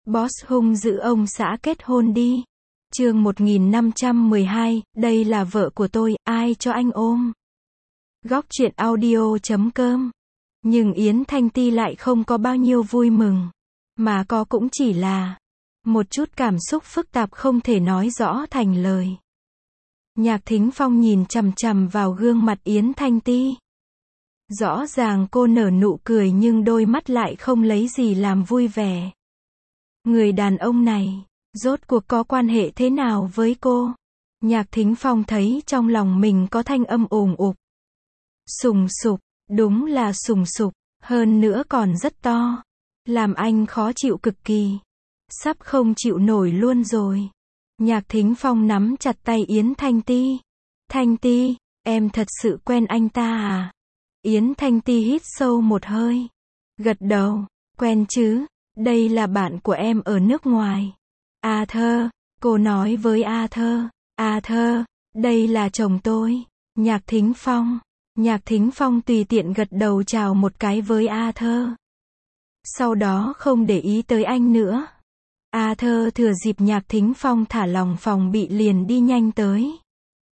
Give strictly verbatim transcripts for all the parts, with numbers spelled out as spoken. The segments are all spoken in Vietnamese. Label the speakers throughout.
Speaker 1: Boss hung dữ ông xã kết hôn đi. Chương một nghìn năm trăm mười hai, đây là vợ của tôi, ai cho anh ôm? Góc truyện audio chấm com. Nhưng Yến Thanh Ti lại không có bao nhiêu vui mừng, mà có cũng chỉ là một chút cảm xúc phức tạp không thể nói rõ thành lời. Nhạc Thính Phong nhìn chằm chằm vào gương mặt Yến Thanh Ti. Rõ ràng cô nở nụ cười nhưng đôi mắt lại không lấy gì làm vui vẻ. Người đàn ông này, rốt cuộc có quan hệ thế nào với cô? Nhạc Thính Phong thấy trong lòng mình có thanh âm ồm ục. Sùng sục, đúng là sùng sục, hơn nữa còn rất to. Làm anh khó chịu cực kỳ. Sắp không chịu nổi luôn rồi. Nhạc Thính Phong nắm chặt tay Yến Thanh Ti. Thanh Ti, em thật sự quen anh ta à? Yến Thanh Ti hít sâu một hơi. Gật đầu, quen chứ, đây là bạn của em ở nước ngoài. Arthur, cô nói với Arthur. Arthur, đây là chồng tôi. Nhạc Thính Phong. Nhạc Thính Phong tùy tiện gật đầu chào một cái với Arthur. Sau đó không để ý tới anh nữa. Arthur thừa dịp Nhạc Thính Phong thả lòng phòng bị liền đi nhanh tới.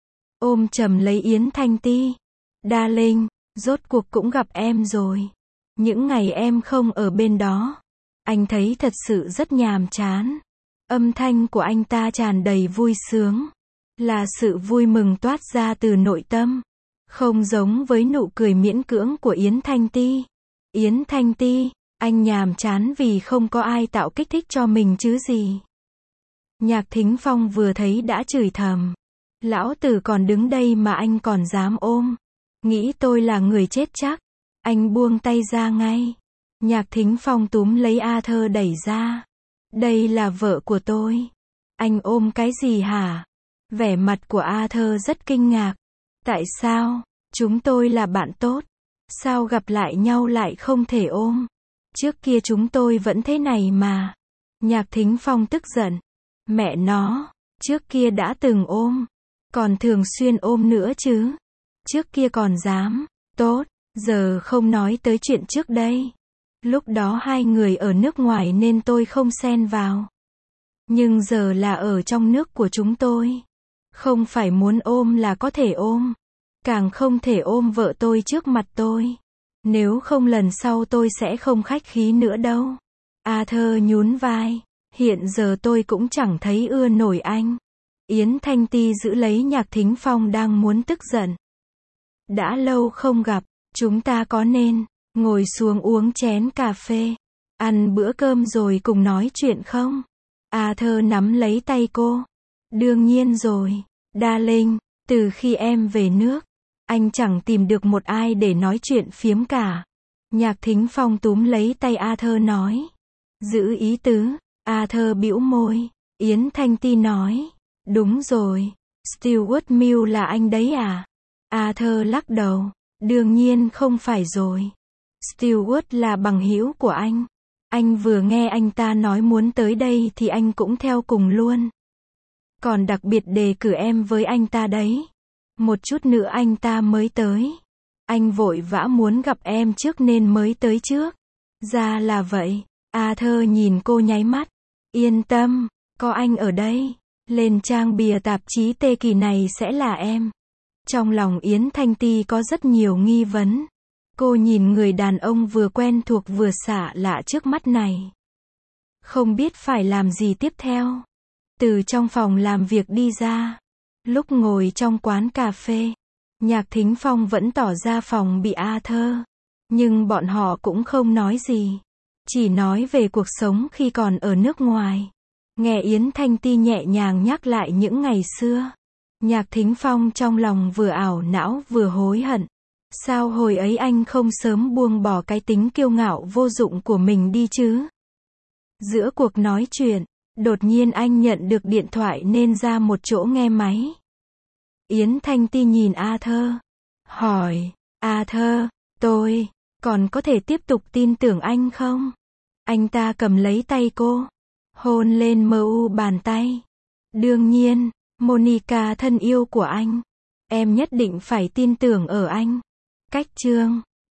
Speaker 1: Ôm chầm lấy Yến Thanh Ti. Darling, rốt cuộc cũng gặp em rồi. Những ngày em không ở bên đó, anh thấy thật sự rất nhàm chán. Âm thanh của anh ta tràn đầy vui sướng. Là sự vui mừng toát ra từ nội tâm. Không giống với nụ cười miễn cưỡng của Yến Thanh Ti. Yến Thanh Ti, anh nhàm chán vì không có ai tạo kích thích cho mình chứ gì. Nhạc Thính Phong vừa thấy đã chửi thầm. Lão tử còn đứng đây mà anh còn dám ôm. Nghĩ tôi là người chết chắc. Anh buông tay ra ngay. Nhạc Thính Phong túm lấy Arthur đẩy ra. Đây là vợ của tôi. Anh ôm cái gì hả? Vẻ mặt của Arthur rất kinh ngạc. Tại sao? Chúng tôi là bạn tốt. Sao gặp lại nhau lại không thể ôm? Trước kia chúng tôi vẫn thế này mà. Nhạc Thính Phong tức giận. Mẹ nó, trước kia đã từng ôm. Còn thường xuyên ôm nữa chứ. Trước kia còn dám. Tốt, giờ không nói tới chuyện trước đây. Lúc đó hai người ở nước ngoài nên tôi không xen vào. Nhưng giờ là ở trong nước của chúng tôi. Không phải muốn ôm là có thể ôm. Càng không thể ôm vợ tôi trước mặt tôi. Nếu không lần sau tôi sẽ không khách khí nữa đâu. Arthur nhún vai. Hiện giờ tôi cũng chẳng thấy ưa nổi anh. Yến Thanh Ti giữ lấy Nhạc Thính Phong đang muốn tức giận. Đã lâu không gặp, chúng ta có nên ngồi xuống uống chén cà phê, ăn bữa cơm rồi cùng nói chuyện không? Arthur nắm lấy tay cô. Đương nhiên rồi, Darling, từ khi em về nước, anh chẳng tìm được một ai để nói chuyện phiếm cả. Nhạc Thính Phong túm lấy tay Arthur nói. Giữ ý tứ. Arthur bĩu môi. Yến Thanh Ti nói. Đúng rồi, Stuart Mill là anh đấy à? Arthur lắc đầu. Đương nhiên không phải rồi. Stuart là bằng hữu của anh. Anh vừa nghe anh ta nói muốn tới đây thì anh cũng theo cùng luôn. Còn đặc biệt đề cử em với anh ta đấy. Một chút nữa anh ta mới tới. Anh vội vã muốn gặp em trước nên mới tới trước. Ra là vậy. Arthur nhìn cô nháy mắt. Yên tâm, có anh ở đây. Lên trang bìa tạp chí Tê Kỳ này sẽ là em. Trong lòng Yến Thanh Ti có rất nhiều nghi vấn. Cô nhìn người đàn ông vừa quen thuộc vừa xạ lạ trước mắt này. Không biết phải làm gì tiếp theo. Từ trong phòng làm việc đi ra. Lúc ngồi trong quán cà phê, Nhạc Thính Phong vẫn tỏ ra phòng bị Arthur. Nhưng bọn họ cũng không nói gì. Chỉ nói về cuộc sống khi còn ở nước ngoài. Nghe Yến Thanh Ti nhẹ nhàng nhắc lại những ngày xưa. Nhạc Thính Phong trong lòng vừa ảo não vừa hối hận. Sao hồi ấy anh không sớm buông bỏ cái tính kiêu ngạo vô dụng của mình đi chứ? Giữa cuộc nói chuyện, đột nhiên anh nhận được điện thoại nên ra một chỗ nghe máy. Yến Thanh Ti nhìn Arthur. Hỏi, Arthur, tôi, còn có thể tiếp tục tin tưởng anh không? Anh ta cầm lấy tay cô. Hôn lên mờ u bàn tay. Đương nhiên, Monica thân yêu của anh. Em nhất định phải tin tưởng ở anh. Cách chương.